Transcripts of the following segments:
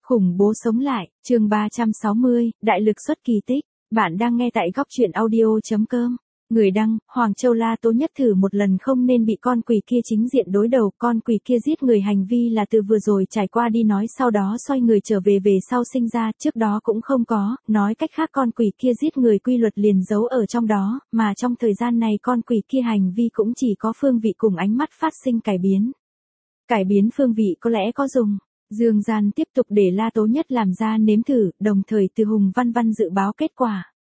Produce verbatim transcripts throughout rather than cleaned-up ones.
Khủng bố sống lại, chương ba trăm sáu mươi, đại lực xuất kỳ tích. Bạn đang nghe tại góc truyện audio chấm com. Người đăng, Hoàng Châu La Tố Nhất thử một lần không nên bị con quỷ kia chính diện đối đầu. Con quỷ kia giết người hành vi là từ vừa rồi trải qua đi nói, sau đó xoay người trở về về sau sinh ra, trước đó cũng không có. Nói cách khác, con quỷ kia giết người quy luật liền giấu ở trong đó, mà trong thời gian này con quỷ kia hành vi cũng chỉ có phương vị cùng ánh mắt phát sinh cải biến. Cải biến phương vị có lẽ có dùng. Dương Gian tiếp tục để La Tố Nhất làm ra nếm thử, đồng thời từ Hùng Văn Văn dự báo kết quả.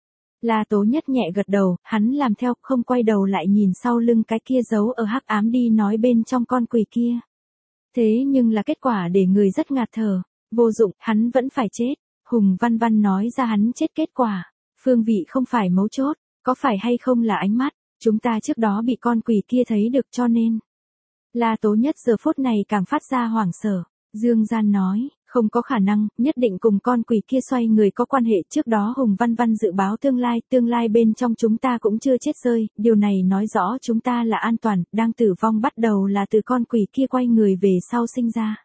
La Tố Nhất nhẹ gật đầu, hắn làm theo, không quay đầu lại nhìn sau lưng cái kia giấu ở hắc ám đi nói bên trong con quỷ kia. Thế nhưng là kết quả để người rất ngạt thở, vô dụng, hắn vẫn phải chết. Hùng Văn Văn nói ra hắn chết kết quả, phương vị không phải mấu chốt, có phải hay không là ánh mắt, chúng ta trước đó bị con quỷ kia thấy được cho nên. La Tố Nhất giờ phút này càng phát ra hoảng sợ. Dương Gian nói, không có khả năng, nhất định cùng con quỷ kia xoay người có quan hệ. Trước đó Hùng Văn Văn dự báo tương lai, tương lai bên trong chúng ta cũng chưa chết rơi, điều này nói rõ chúng ta là an toàn, đang tử vong bắt đầu là từ con quỷ kia quay người về sau sinh ra.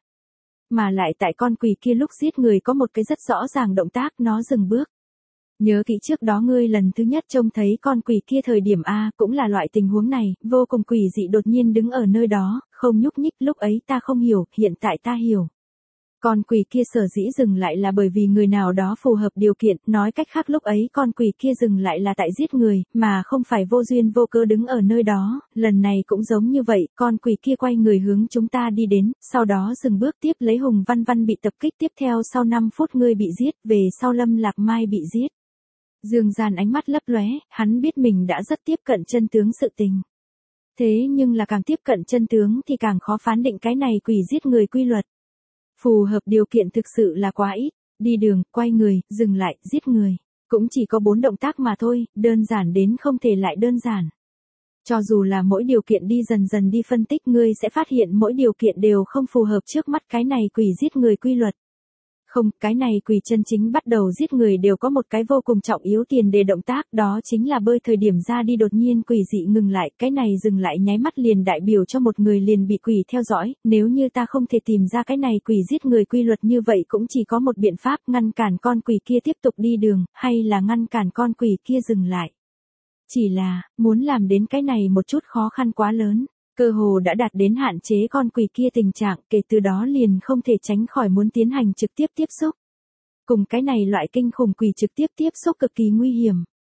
Mà lại tại con quỷ kia lúc giết người có một cái rất rõ ràng động tác, nó dừng bước. Nhớ kỹ trước đó ngươi lần thứ nhất trông thấy con quỷ kia thời điểm A, cũng là loại tình huống này, vô cùng quỷ dị đột nhiên đứng ở nơi đó, không nhúc nhích, lúc ấy ta không hiểu, hiện tại ta hiểu. Con quỷ kia sở dĩ dừng lại là bởi vì người nào đó phù hợp điều kiện, nói cách khác lúc ấy con quỷ kia dừng lại là tại giết người, mà không phải vô duyên vô cớ đứng ở nơi đó, lần này cũng giống như vậy, con quỷ kia quay người hướng chúng ta đi đến, sau đó dừng bước tiếp lấy Hùng Văn Văn bị tập kích, tiếp theo sau năm phút ngươi bị giết, về sau Lâm Lạc Mai bị giết. Dương Gian ánh mắt lấp lóe, hắn biết mình đã rất tiếp cận chân tướng sự tình. Thế nhưng là càng tiếp cận chân tướng thì càng khó phán định cái này quỷ giết người quy luật. Phù hợp điều kiện thực sự là quá ít, đi đường, quay người, dừng lại, giết người. Cũng chỉ có bốn động tác mà thôi, đơn giản đến không thể lại đơn giản. Cho dù là mỗi điều kiện đi dần dần đi phân tích, ngươi sẽ phát hiện mỗi điều kiện đều không phù hợp trước mắt cái này quỷ giết người quy luật. Không, cái này quỷ chân chính bắt đầu giết người đều có một cái vô cùng trọng yếu tiền đề động tác, đó chính là bơi thời điểm ra đi đột nhiên quỷ dị ngừng lại, cái này dừng lại nháy mắt liền đại biểu cho một người liền bị quỷ theo dõi, nếu như ta không thể tìm ra cái này quỷ giết người quy luật như vậy cũng chỉ có một biện pháp, ngăn cản con quỷ kia tiếp tục đi đường, hay là ngăn cản con quỷ kia dừng lại. Chỉ là, muốn làm đến cái này một chút khó khăn quá lớn. Cơ hồ đã đạt đến hạn chế con quỷ kia tình trạng, kể từ đó liền không thể tránh khỏi muốn tiến hành trực tiếp tiếp xúc. Cùng cái này loại kinh khủng quỷ trực tiếp tiếp xúc cực kỳ nguy hiểm.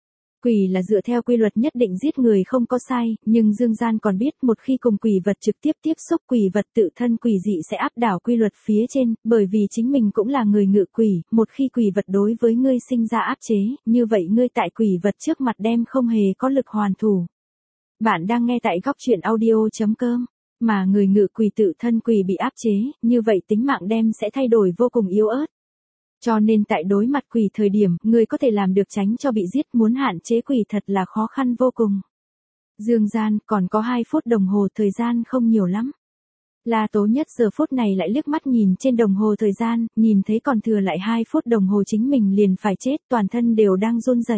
Quỷ là dựa theo quy luật nhất định giết người không có sai, nhưng Dương Gian còn biết một khi cùng quỷ vật trực tiếp tiếp xúc, quỷ vật tự thân quỷ dị sẽ áp đảo quy luật phía trên, bởi vì chính mình cũng là người ngự quỷ, một khi quỷ vật đối với ngươi sinh ra áp chế, như vậy ngươi tại quỷ vật trước mặt đem không hề có lực hoàn thủ. Bạn đang nghe tại góc truyện audio chấm com, mà người ngự quỷ tự thân quỷ bị áp chế, như vậy tính mạng đem sẽ thay đổi vô cùng yếu ớt. Cho nên tại đối mặt quỷ thời điểm, người có thể làm được tránh cho bị giết, muốn hạn chế quỷ thật là khó khăn vô cùng. Dương Gian, còn có hai phút đồng hồ, thời gian không nhiều lắm. La Tố Nhất giờ phút này lại liếc mắt nhìn trên đồng hồ thời gian, nhìn thấy còn thừa lại hai phút đồng hồ chính mình liền phải chết, toàn thân đều đang run rẩy.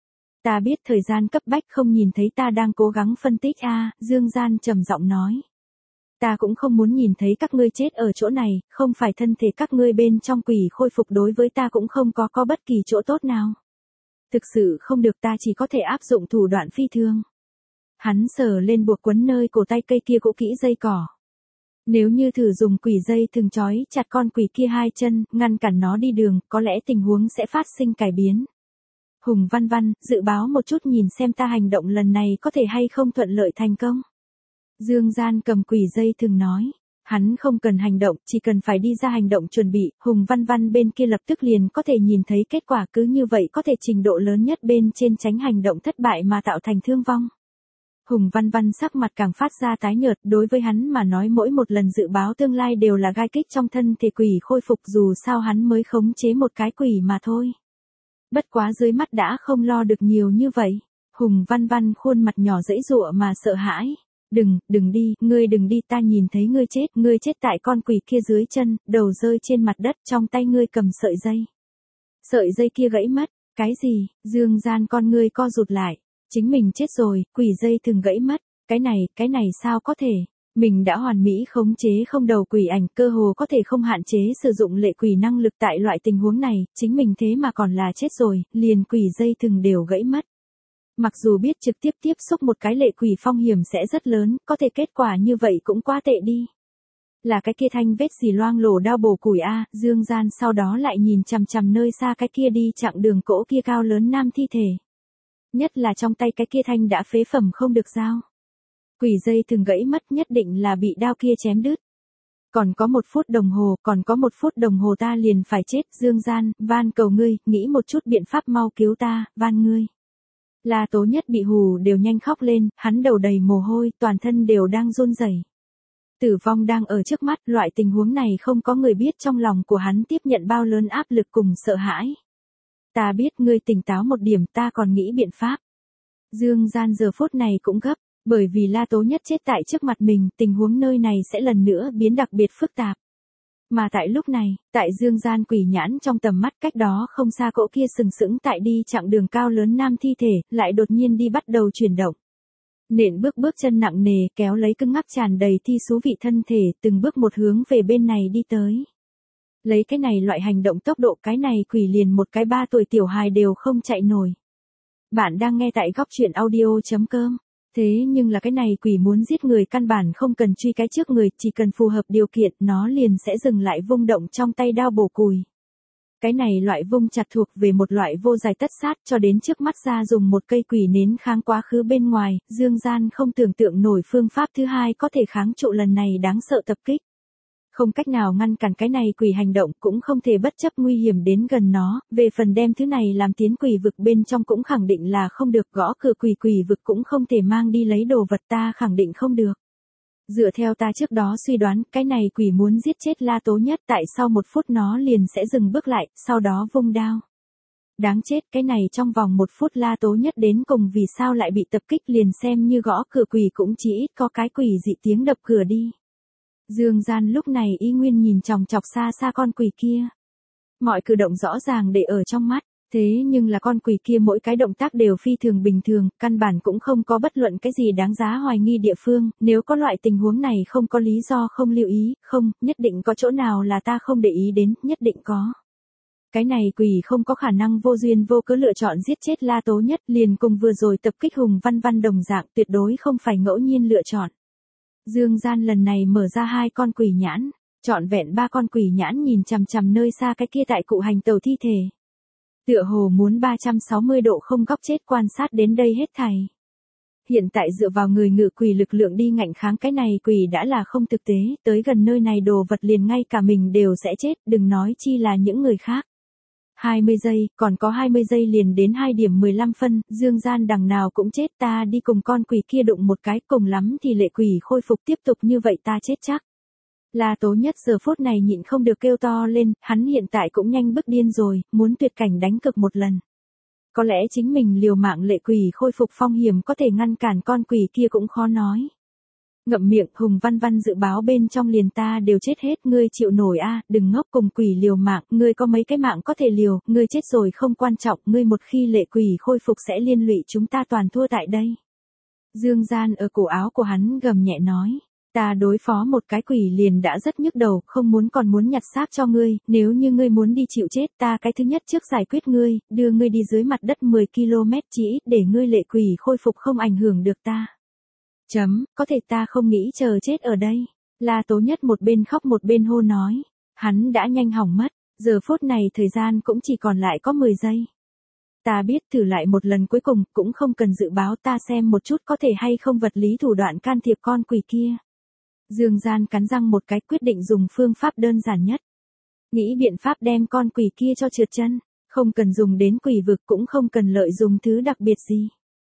Ta biết thời gian cấp bách, không nhìn thấy ta đang cố gắng phân tích a, à, Dương Gian trầm giọng nói. Ta cũng không muốn nhìn thấy các ngươi chết ở chỗ này, không phải thân thể các ngươi bên trong quỷ khôi phục đối với ta cũng không có có bất kỳ chỗ tốt nào. Thực sự không được, ta chỉ có thể áp dụng thủ đoạn phi thường. Hắn sờ lên buộc quấn nơi cổ tay cây kia cũ kỹ dây cỏ. Nếu như thử dùng quỷ dây thường trói chặt con quỷ kia hai chân, ngăn cản nó đi đường, có lẽ tình huống sẽ phát sinh cải biến. Hùng Văn Văn, dự báo một chút nhìn xem ta hành động lần này có thể hay không thuận lợi thành công. Dương Gian cầm quỷ dây thường nói, hắn không cần hành động, chỉ cần phải đi ra hành động chuẩn bị, Hùng Văn Văn bên kia lập tức liền có thể nhìn thấy kết quả, cứ như vậy có thể trình độ lớn nhất bên trên tránh hành động thất bại mà tạo thành thương vong. Hùng Văn Văn sắc mặt càng phát ra tái nhợt, đối với hắn mà nói mỗi một lần dự báo tương lai đều là gai kích trong thân thể quỷ khôi phục, dù sao hắn mới khống chế một cái quỷ mà thôi. Bất quá dưới mắt đã không lo được nhiều như vậy. Hùng Văn Văn khuôn mặt nhỏ dãy dụa mà sợ hãi. Đừng, đừng đi, ngươi đừng đi, ta nhìn thấy ngươi chết, ngươi chết tại con quỷ kia dưới chân, đầu rơi trên mặt đất, trong tay ngươi cầm sợi dây. Sợi dây kia gãy mất, cái gì? Dương Gian con ngươi co rụt lại. Chính mình chết rồi, quỷ dây thường gãy mất, cái này, cái này sao có thể? Mình đã hoàn mỹ khống chế không đầu quỷ ảnh, cơ hồ có thể không hạn chế sử dụng lệ quỷ năng lực tại loại tình huống này, chính mình thế mà còn là chết rồi, liền quỷ dây thừng đều gãy mất. Mặc dù biết trực tiếp tiếp xúc một cái lệ quỷ phong hiểm sẽ rất lớn, có thể kết quả như vậy cũng quá tệ đi. Là cái kia thanh vết gì loang lổ đao bổ củi a, Dương Gian sau đó lại nhìn chằm chằm nơi xa cái kia đi chặng đường cỗ kia cao lớn nam thi thể. Nhất là trong tay cái kia thanh đã phế phẩm không được giao. Quỷ dây thường gãy mất nhất định là bị đao kia chém đứt. Còn có một phút đồng hồ, còn có một phút đồng hồ ta liền phải chết, Dương Gian, van cầu ngươi, nghĩ một chút biện pháp mau cứu ta, van ngươi. La Tố Nhất bị hù đều nhanh khóc lên, hắn đầu đầy mồ hôi, toàn thân đều đang run rẩy. Tử vong đang ở trước mắt, loại tình huống này không có người biết trong lòng của hắn tiếp nhận bao lớn áp lực cùng sợ hãi. Ta biết ngươi tỉnh táo một điểm, ta còn nghĩ biện pháp. Dương Gian giờ phút này cũng gấp, bởi vì La Tố Nhất chết tại trước mặt mình, tình huống nơi này sẽ lần nữa biến đặc biệt phức tạp. Mà tại lúc này, tại Dương Gian quỷ nhãn trong tầm mắt cách đó không xa cỗ kia sừng sững tại đi chặng đường cao lớn nam thi thể, lại đột nhiên đi bắt đầu chuyển động. Nện bước bước chân nặng nề kéo lấy cứng ngắc tràn đầy thi xú vị thân thể từng bước một hướng về bên này đi tới. Lấy cái này loại hành động tốc độ cái này quỷ liền một cái ba tuổi tiểu hài đều không chạy nổi. Bạn đang nghe tại góc truyện audio chấm com. Thế nhưng là cái này quỷ muốn giết người căn bản không cần truy cái trước người, chỉ cần phù hợp điều kiện nó liền sẽ dừng lại vung động trong tay đao bổ cùi. Cái này loại vung chặt thuộc về một loại vô giải tất sát cho đến trước mắt ra dùng một cây quỷ nến kháng quá khứ bên ngoài, Dương Gian không tưởng tượng nổi phương pháp thứ hai có thể kháng trụ lần này đáng sợ tập kích. Không cách nào ngăn cản cái này quỷ hành động cũng không thể bất chấp nguy hiểm đến gần nó, về phần đem thứ này làm tiến quỷ vực bên trong cũng khẳng định là không được, gõ cửa quỷ quỷ vực cũng không thể mang đi lấy đồ vật, ta khẳng định không được. Dựa theo ta trước đó suy đoán, cái này quỷ muốn giết chết La Tố Nhất, tại sau một phút nó liền sẽ dừng bước lại, sau đó vung đao. Đáng chết, cái này trong vòng một phút La Tố Nhất đến cùng vì sao lại bị tập kích, liền xem như gõ cửa quỷ cũng chỉ ít có cái quỷ dị tiếng đập cửa đi. Dương Gian lúc này y nguyên nhìn chòng chọc xa xa con quỷ kia. Mọi cử động rõ ràng để ở trong mắt, thế nhưng là con quỷ kia mỗi cái động tác đều phi thường bình thường, căn bản cũng không có bất luận cái gì đáng giá hoài nghi địa phương, nếu có loại tình huống này không có lý do không lưu ý, không, nhất định có chỗ nào là ta không để ý đến, nhất định có. Cái này quỷ không có khả năng vô duyên vô cớ lựa chọn giết chết La Tố Nhất, liền cùng vừa rồi tập kích Hùng Văn Văn đồng dạng, tuyệt đối không phải ngẫu nhiên lựa chọn. Dương Gian lần này mở ra hai con quỷ nhãn, trọn vẹn ba con quỷ nhãn nhìn chằm chằm nơi xa cái kia tại cụ hành tàu thi thể. Tựa hồ muốn ba trăm sáu mươi độ không góc chết quan sát đến đây hết thảy. Hiện tại dựa vào người ngự quỷ lực lượng đi ngạnh kháng cái này quỷ đã là không thực tế, tới gần nơi này đồ vật liền ngay cả mình đều sẽ chết, đừng nói chi là những người khác. hai mươi giây, còn có hai mươi giây liền đến hai điểm mười lăm phân, Dương Gian đằng nào cũng chết, ta đi cùng con quỷ kia đụng một cái, cùng lắm thì lệ quỷ khôi phục tiếp tục như vậy ta chết chắc. La Tố Nhất giờ phút này nhịn không được kêu to lên, hắn hiện tại cũng nhanh bức điên rồi, muốn tuyệt cảnh đánh cực một lần. Có lẽ chính mình liều mạng lệ quỷ khôi phục phong hiểm có thể ngăn cản con quỷ kia cũng khó nói. Ngậm miệng, Hùng Văn Văn dự báo bên trong liền ta đều chết hết, ngươi chịu nổi a, à, đừng ngốc cùng quỷ liều mạng, ngươi có mấy cái mạng có thể liều, ngươi chết rồi không quan trọng, ngươi một khi lệ quỷ khôi phục sẽ liên lụy chúng ta toàn thua tại đây. Dương Gian ở cổ áo của hắn gầm nhẹ nói, ta đối phó một cái quỷ liền đã rất nhức đầu, không muốn còn muốn nhặt xác cho ngươi, nếu như ngươi muốn đi chịu chết ta cái thứ nhất trước giải quyết ngươi, đưa ngươi đi dưới mặt đất mười ki lô mét chỉ ít để ngươi lệ quỷ khôi phục không ảnh hưởng được ta. Chấm, có thể ta không nghĩ chờ chết ở đây. La Tố Nhất một bên khóc một bên hô nói. Hắn đã nhanh hỏng mất, giờ phút này thời gian cũng chỉ còn lại có mười giây. Ta biết thử lại một lần cuối cùng, cũng không cần dự báo, ta xem một chút có thể hay không vật lý thủ đoạn can thiệp con quỷ kia. Dương Gian cắn răng một cái quyết định dùng phương pháp đơn giản nhất. Nghĩ biện pháp đem con quỷ kia cho trượt chân, không cần dùng đến quỷ vực cũng không cần lợi dùng thứ đặc biệt gì.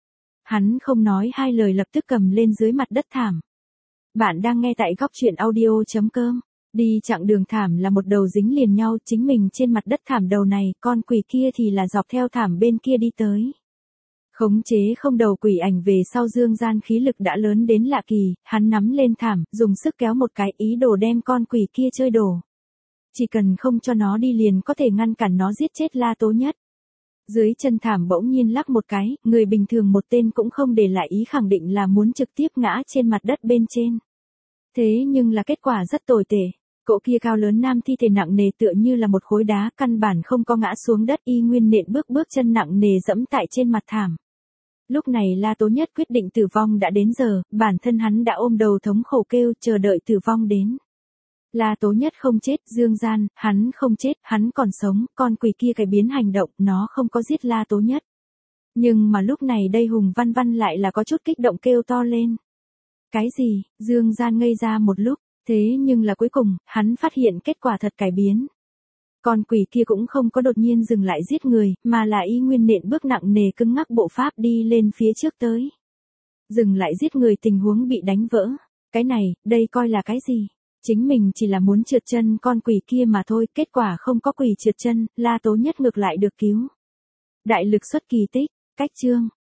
Hắn không nói hai lời lập tức cầm lên dưới mặt đất thảm. Bạn đang nghe tại góc truyện audio chấm com. Đi chặng đường thảm là một đầu dính liền nhau, chính mình trên mặt đất thảm đầu này, con quỷ kia thì là dọc theo thảm bên kia đi tới. Khống chế không đầu quỷ ảnh về sau Dương Gian khí lực đã lớn đến lạ kỳ, hắn nắm lên thảm, dùng sức kéo một cái ý đồ đem con quỷ kia chơi đổ. Chỉ cần không cho nó đi liền có thể ngăn cản nó giết chết La Tố Nhất. Dưới chân thảm bỗng nhiên lắc một cái, người bình thường một tên cũng không để lại ý khẳng định là muốn trực tiếp ngã trên mặt đất bên trên. Thế nhưng là kết quả rất tồi tệ. Cỗ kia cao lớn nam thi thể nặng nề tựa như là một khối đá, căn bản không có ngã xuống đất, y nguyên nện bước bước chân nặng nề dẫm tại trên mặt thảm. Lúc này La Tố Nhất quyết định tử vong đã đến giờ, bản thân hắn đã ôm đầu thống khổ kêu chờ đợi tử vong đến. La Tố Nhất không chết, Dương Gian, hắn không chết, hắn còn sống, con quỷ kia cải biến hành động, nó không có giết La Tố Nhất. Nhưng mà lúc này đây Hùng Văn Văn lại là có chút kích động kêu to lên. Cái gì? Dương Gian ngây ra một lúc, thế nhưng là cuối cùng, hắn phát hiện kết quả thật cải biến. Con quỷ kia cũng không có đột nhiên dừng lại giết người, mà là y nguyên nện bước nặng nề cứng ngắc bộ pháp đi lên phía trước tới. Dừng lại giết người, tình huống bị đánh vỡ. Cái này, đây coi là cái gì? Chính mình chỉ là muốn trượt chân con quỷ kia mà thôi, kết quả không có quỷ trượt chân, La Tố Nhất ngược lại được cứu. Đại lực xuất kỳ tích, cách chương.